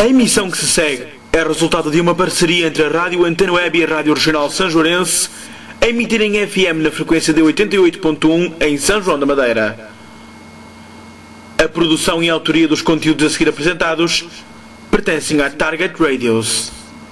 A emissão que se segue é resultado de uma parceria entre a Rádio Antena Web e a Rádio Regional Sanjoarense, a emitir em FM na frequência de 88.1 em São João da Madeira. A produção e a autoria dos conteúdos a seguir apresentados pertencem à Target Radios.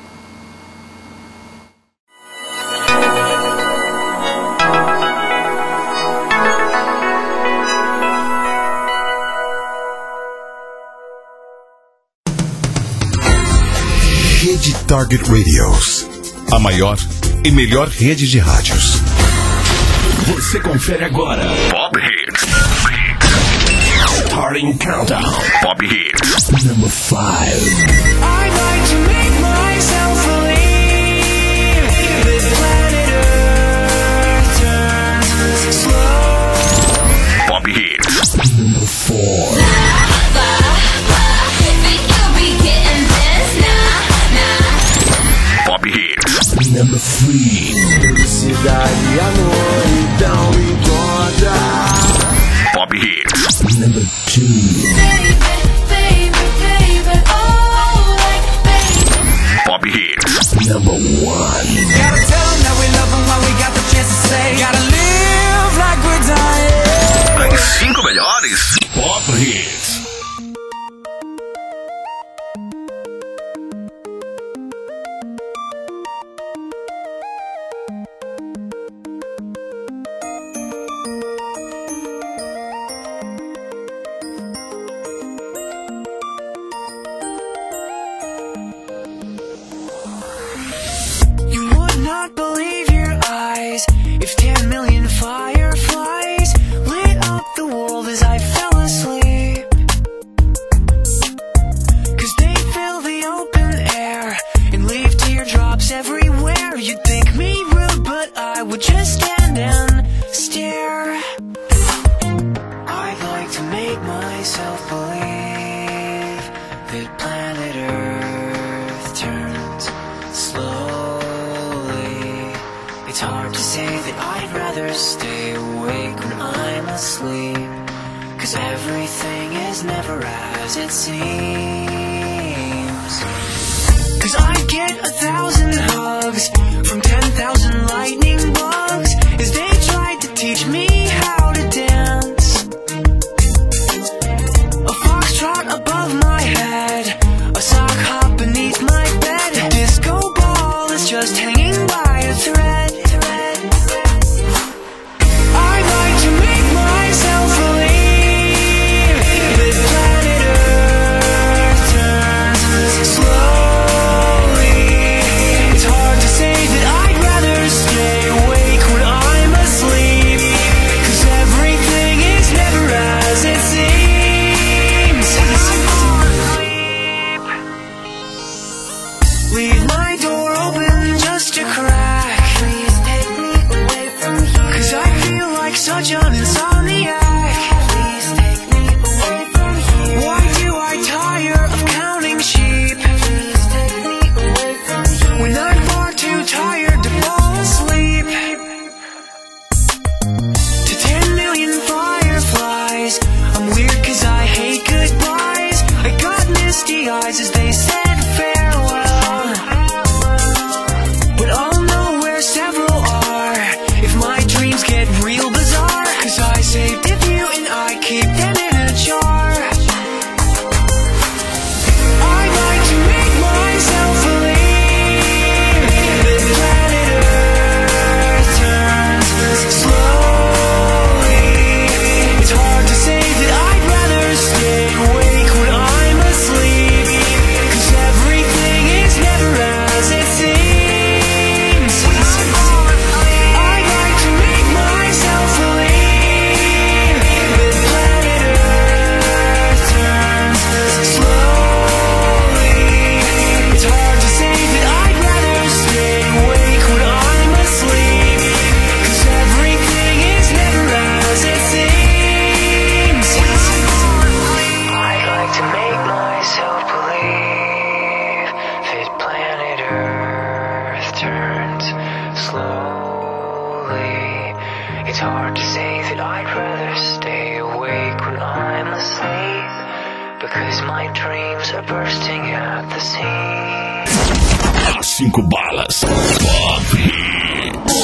Rede Target Radios, a maior e melhor rede de rádios. Você confere agora Pop Hits. Starting Countdown. Pop Hits. Number 5. I'd like to make myself believe that planet Earth turns slow. Pop Hits. Number 4. Pop Hits. Number 3. Felicidade, amor, então me encontra. Pop Hits. Number 2. Baby, baby, baby, oh, like baby. Pop Hits. Number 1. Gotta tell them that we love them while we got the chance to say. Gotta live like we're dying. As 5 melhores Pop Hits. Not believe your eyes if 10 million fireflies lit up the world as I fell asleep. 'Cause they fill the open air and leave teardrops everywhere. You'd think me rude, but I would just stand and stare. I'd like to make myself believe that planet Earth turns slow. It's hard to say that I'd rather stay awake when I'm asleep, 'cause everything is never as it seems. 'Cause I get 1,000 hugs from 10,000 lightning bugs as they tried to teach me how to dance. A foxtrot above my head, a sock hop beneath my bed, a disco ball is just hanging by a thread. I'd my dreams are bursting at the seams. 5 balas. Pop Hits.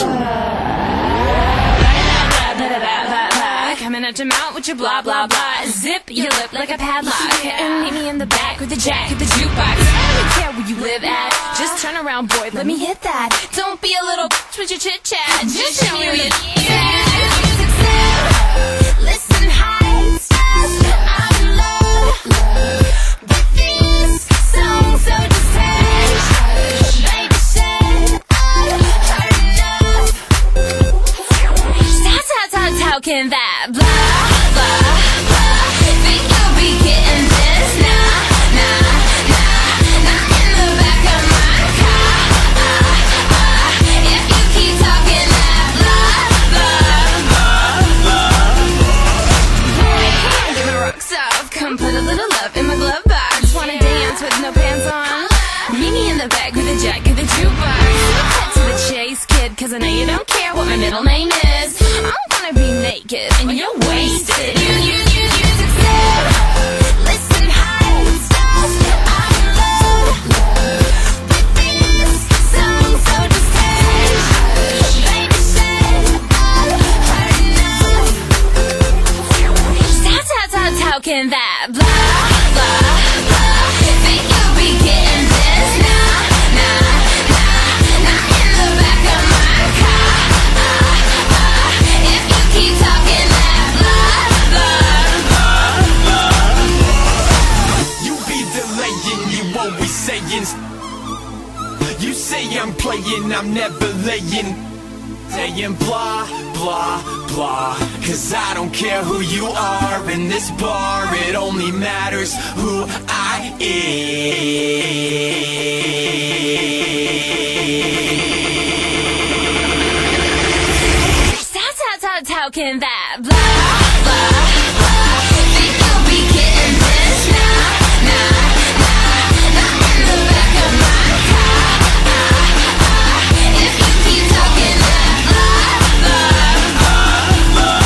Coming at your mouth with your blah blah blah. Zip your lip like a padlock. And meet me in the back with the jack of the jukebox. I don't care where you live at. Just turn around, boy, let me hit that. Don't be a little bitch with your chit chat. Just show me what you listen high, I'm in love with these songs, so just hush. Baby said I've heard enough. How can that blah, blah, blah? Think you'll be getting this? Nah, nah, nah, not in the back of my car. If you keep talking that blah, blah, blah. Give my rocks off, come put a little love in my glove box. Wanna dance with no pants on? Meet me in the back with a jack of the jukebox. Cut to the chase, kid, cause I know you don't care what my middle name is. I'm gonna be naked and you're wasted. You said, listen high, stop, I'm in love with these songs, so just hush. Baby said I've heard enough. How can that blah, blah, blah? Think you'll be getting this? Nah, nah, nah, not in the back of my car. If you keep talking that blah, blah, blah. You be delaying, you always saying. You say I'm playing, I'm never laying. Saying blah, blah, blah. Cause I don't care who you are in this bar. It only matters who I am. How can that blah, blah, blah? Think you'll be getting this? Nah, nah, nah, not in the back of my car. If you keep talking that blah, blah, blah,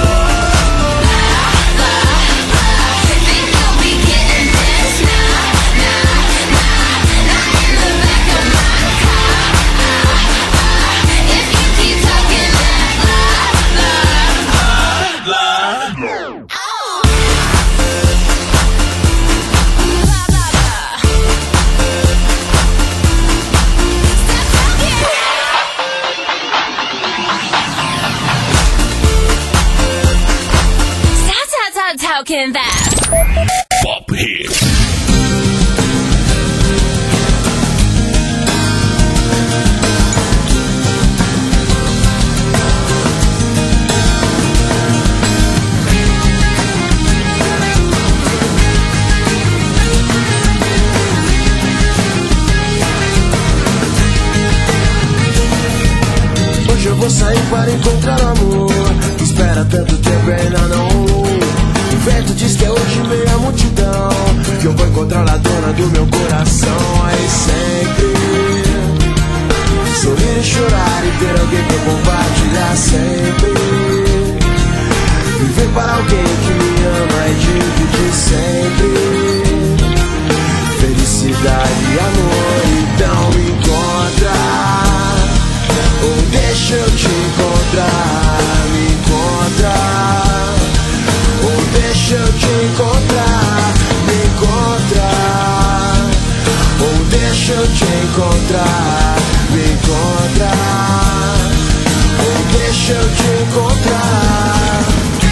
blah, blah. Think you'll be getting this? Nah, nah, nah, not in the back of my car. If you keep talking that blah, how can that Pop Hits. Hoje eu vou sair para encontrar amor. Espera tanto tempo e ainda não rolou. O vento diz que é hoje meia multidão, que eu vou encontrar a dona do meu coração. Aí sempre sorrir e chorar e ter alguém pra compartilhar sempre. Viver para alguém que me ama e dividir sempre. Felicidade e amor, então me encontra. Ou deixa eu te encontrar, me encontra. Ou deixa eu te encontrar, me encontra. Ou deixa eu te encontrar, me encontra. Ou deixa eu te encontrar.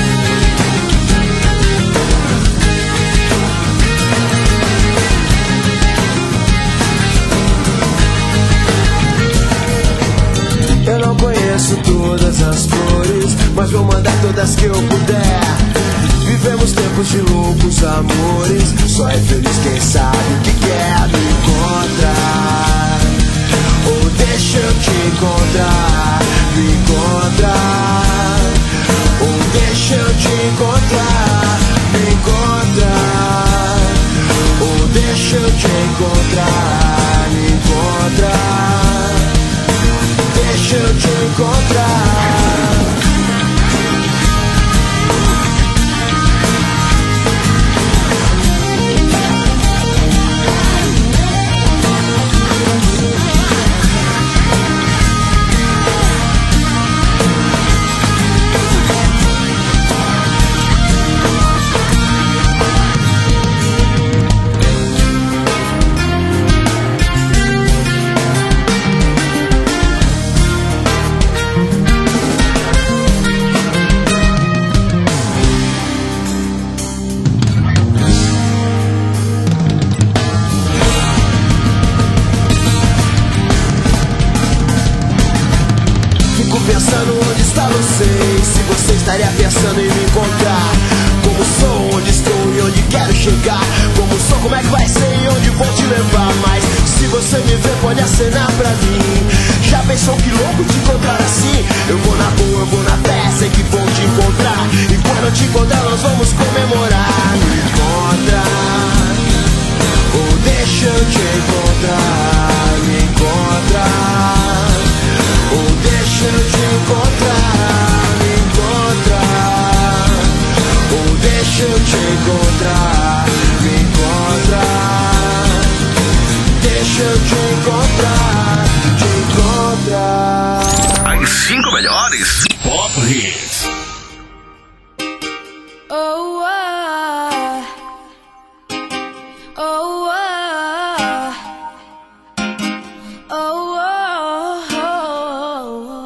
Eu não conheço todas as flores, mas vou mandar todas que eu puder. Vivemos tempos de loucos amores, só é feliz quem sabe o que quer. Me encontrar, ou deixa eu te encontrar, me encontrar. Ou deixa eu te encontrar, me encontrar. Ou deixa eu te encontrar, me encontrar. Deixa eu te encontrar. não sei se você estaria pensando em me encontrar. Como sou, onde estou e onde quero chegar. Como sou, como é que vai ser e onde vou te levar. Mas se você me ver, pode acenar pra mim. Já pensou que louco te encontrar assim? Eu vou na rua, eu vou na fé, sei que vou te encontrar. E quando eu te encontrar, nós vamos comemorar. Me encontra, ou deixa eu te encontrar. Me encontra, ou deixa eu te encontrar. Me encontra, ou deixa eu te encontrar. Me encontra, deixa eu te encontrar. Te encontrar. As 5 melhores Pop Hits. Oh, oh, oh, oh,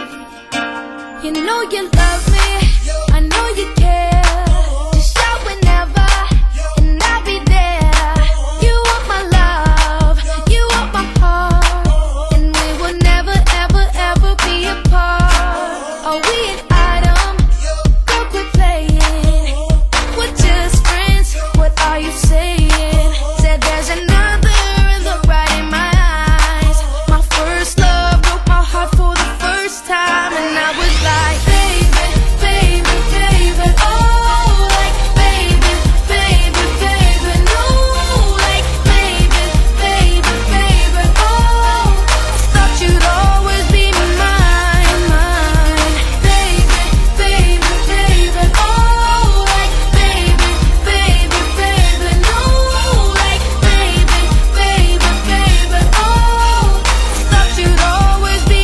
oh. You know you love me, I know you care. Just shout whenever, and I'll be there. You want my love, you want my heart, and we will never, ever, ever be apart. Are we an item? Go quit playing. We're just friends, what are you saying? Said there's another and look right in my eyes. My first love broke my heart for the first time, and I was like, baby, baby, baby, oh, like, baby, baby, baby, no, like, baby, baby, baby, oh, thought you'd always be mine, mine, baby, baby, baby, oh, like, baby, baby, baby, no, like, baby, baby, baby, oh, thought you'd always be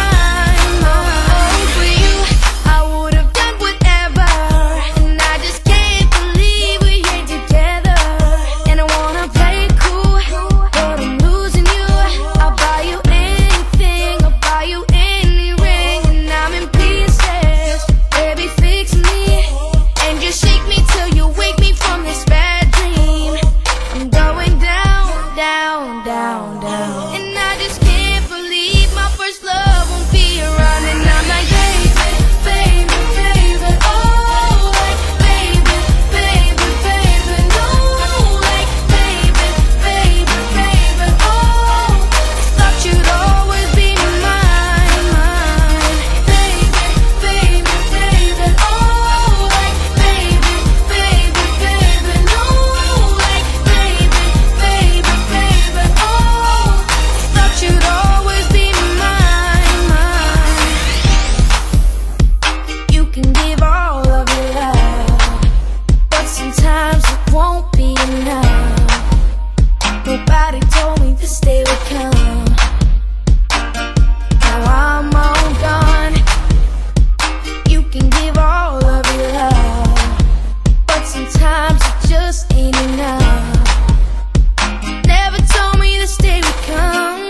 mine, mine. For you, I would have done whatever, and I just can't believe we ain't together. And I wanna play it cool, but I'm losing you. I'll buy you anything, I'll buy you any ring, and I'm in pieces. Baby, fix me, and just shake me till you wake me from this bad dream. I'm going down, down, down, down, and I just can't believe my first love won't be around. And I'm like, baby, baby, baby, oh, like, baby, baby, baby, no, like, baby, baby, baby, oh, thought you'd always be mine, mine, baby, baby, baby, oh, like, baby, baby, baby, no, like, baby, baby, baby, oh, thought you'd always be mine, mine. You can give all of your love, but sometimes it won't be enough. Nobody told me this day would come. Now I'm all gone. You can give all of your love, but sometimes it just ain't enough. Never told me this day would come.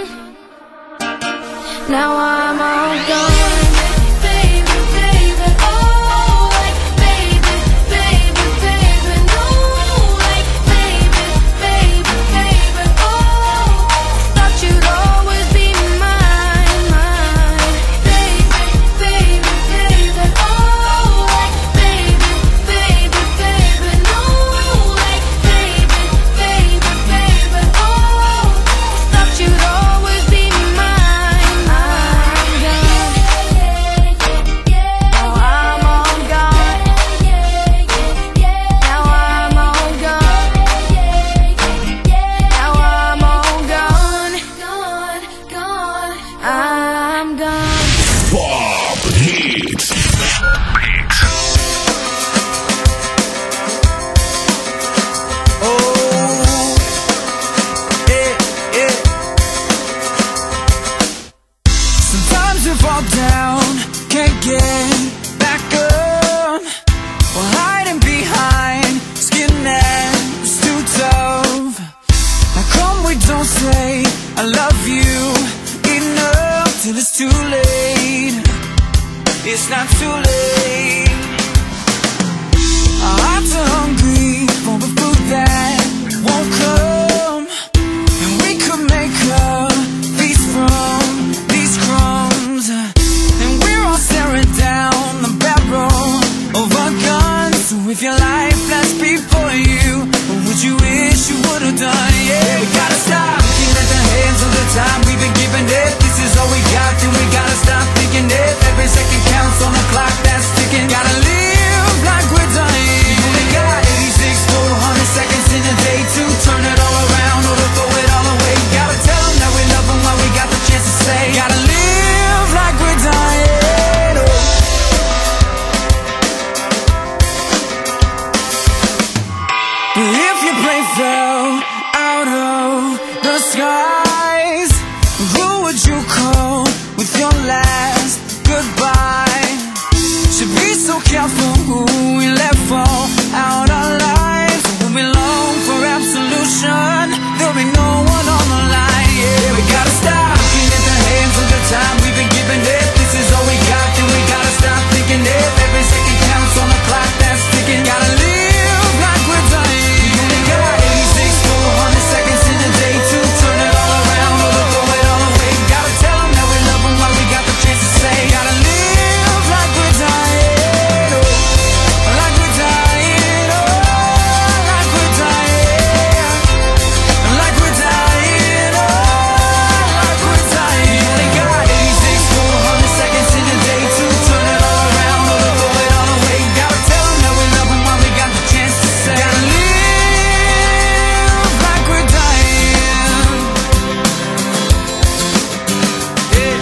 Now I'm all gone. Baby, baby, oh, like, baby, baby, baby, no, like, baby, baby, baby, oh, thought you'd always be mine, mine, baby, baby, baby, oh, like, baby, baby, baby, no, like, baby, baby, baby, oh, thought you'd always be mine, mine, gone. Now I'm all gone. Now I'm all gone. Now I'm all gone. Gone, gone. I'm gone. Pop Hits. Sometimes you fall down, can't get back up. While hiding behind skin that's too tough. How come we don't say I love you enough till it's too late? It's not too late. Our hearts are hungry for the food that won't come, and we could make a feast from these crumbs. And we're all staring down wish you would've done. Yeah, we gotta stop looking at the hands of the time we've been giving it. This is all we got, then we gotta stop thinking it. Every second counts on the clock that's ticking. Gotta live like we're dying. We only got 86 full 100 seconds in a day to turn it all around or to throw it all away. Gotta tell them that we love them while we got the chance to say. Gotta live like we're dying. If your plane fell out of the skies, who would you call with your last goodbye? Should be so careful who we let fall out our lives. When we long for absolution, there'll be no one on the line. Yeah, we gotta stop looking at the hands of the time we've been giving it. This is all we got, then we gotta stop thinking it. Every second counts on the clock that's ticking. Gotta live like we're dying. We only got 86 full 100 seconds in a day to turn it all around or to throw it all away. Gotta tell them that we love them while we got the chance to say. Gotta live like we're dying, oh, like we're dying, oh, like we're dying, like we're dying, oh, like we're dying. We only got 86 full 100 seconds in a day to turn it all around or to throw it all away. Gotta tell them that we love them while we got the chance to say. Gotta live like we're dying. Yeah.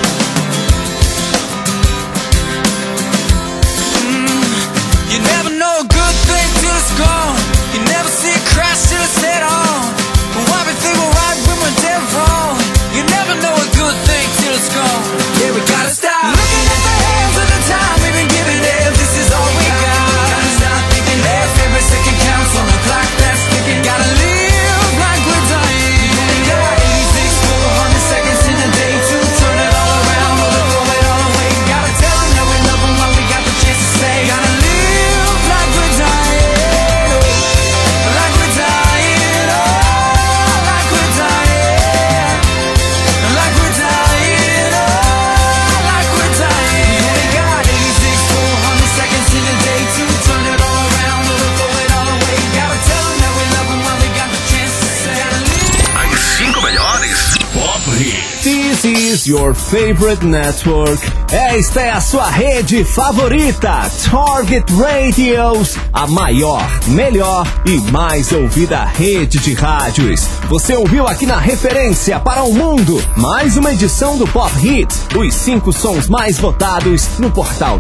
You never know a good thing till it's gone. You never see a crash till it's head on. But why we think we're right when we're dead wrong? You never know a good thing till it's gone. Yeah, we gotta stop looking at the hands of the time we've been giving it. This is all we got. Gotta stop thinking that every second counts on the clock that's ticking. Gotta live like we're dying. We only got 86 full 100 seconds in a day to turn it all around or to throw it all away. Gotta tell them that we love them while we got the chance to say. Gotta live like we're dying, oh, like we're dying, oh, like we're dying, like we're dying, oh, like we're dying. We only got 86 full 100 seconds in a day to turn it all around or to throw it all away. Gotta tell them that we love them while we got the chance to say. Gotta live. As 5 melhores Pop Hits. This is your favorite network. Esta é a sua rede favorita, Target Radios, a maior, melhor e mais ouvida rede de rádios. Você ouviu aqui na Referência para o Mundo, mais uma edição do Pop Hits, os 5 sons mais votados no portal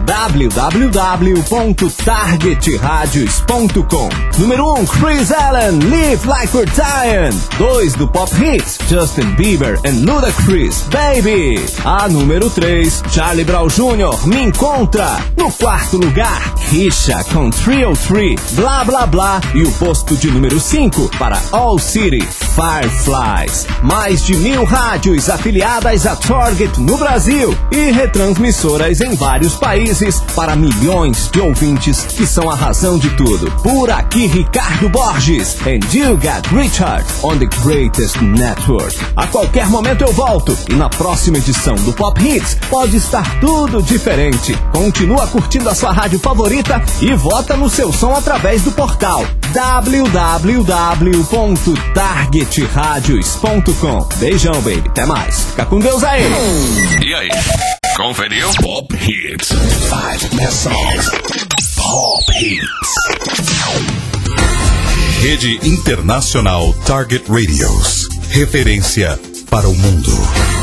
www.targetradios.com. Número 1, Chris Allen, Live Like We're Dying. 2 do Pop Hits, Justin Bieber and Ludacris, Baby. A número 3, Charlie Brown Jr., Me Encontra. No 4º lugar, Risha com 303, Blá Blá Blá. E o posto de número 5 para All City, Fireflies. Mais de 1000 rádios afiliadas a Target no Brasil e retransmissoras em vários países para milhões de ouvintes que são a razão de tudo. Por aqui, Ricardo Borges, and you got Richard on the greatest network. A qualquer momento eu volto e na próxima edição do Pop Hits pode estar tudo diferente. Continua curtindo a sua rádio favorita e vota no seu som através do portal www.targetradios.com. Beijão, baby. Até mais. Fica com Deus aí. E aí, conferiu? Pop Hits. 5 best songs. Pop Hits. Rede Internacional Target Radios. Referência para o mundo.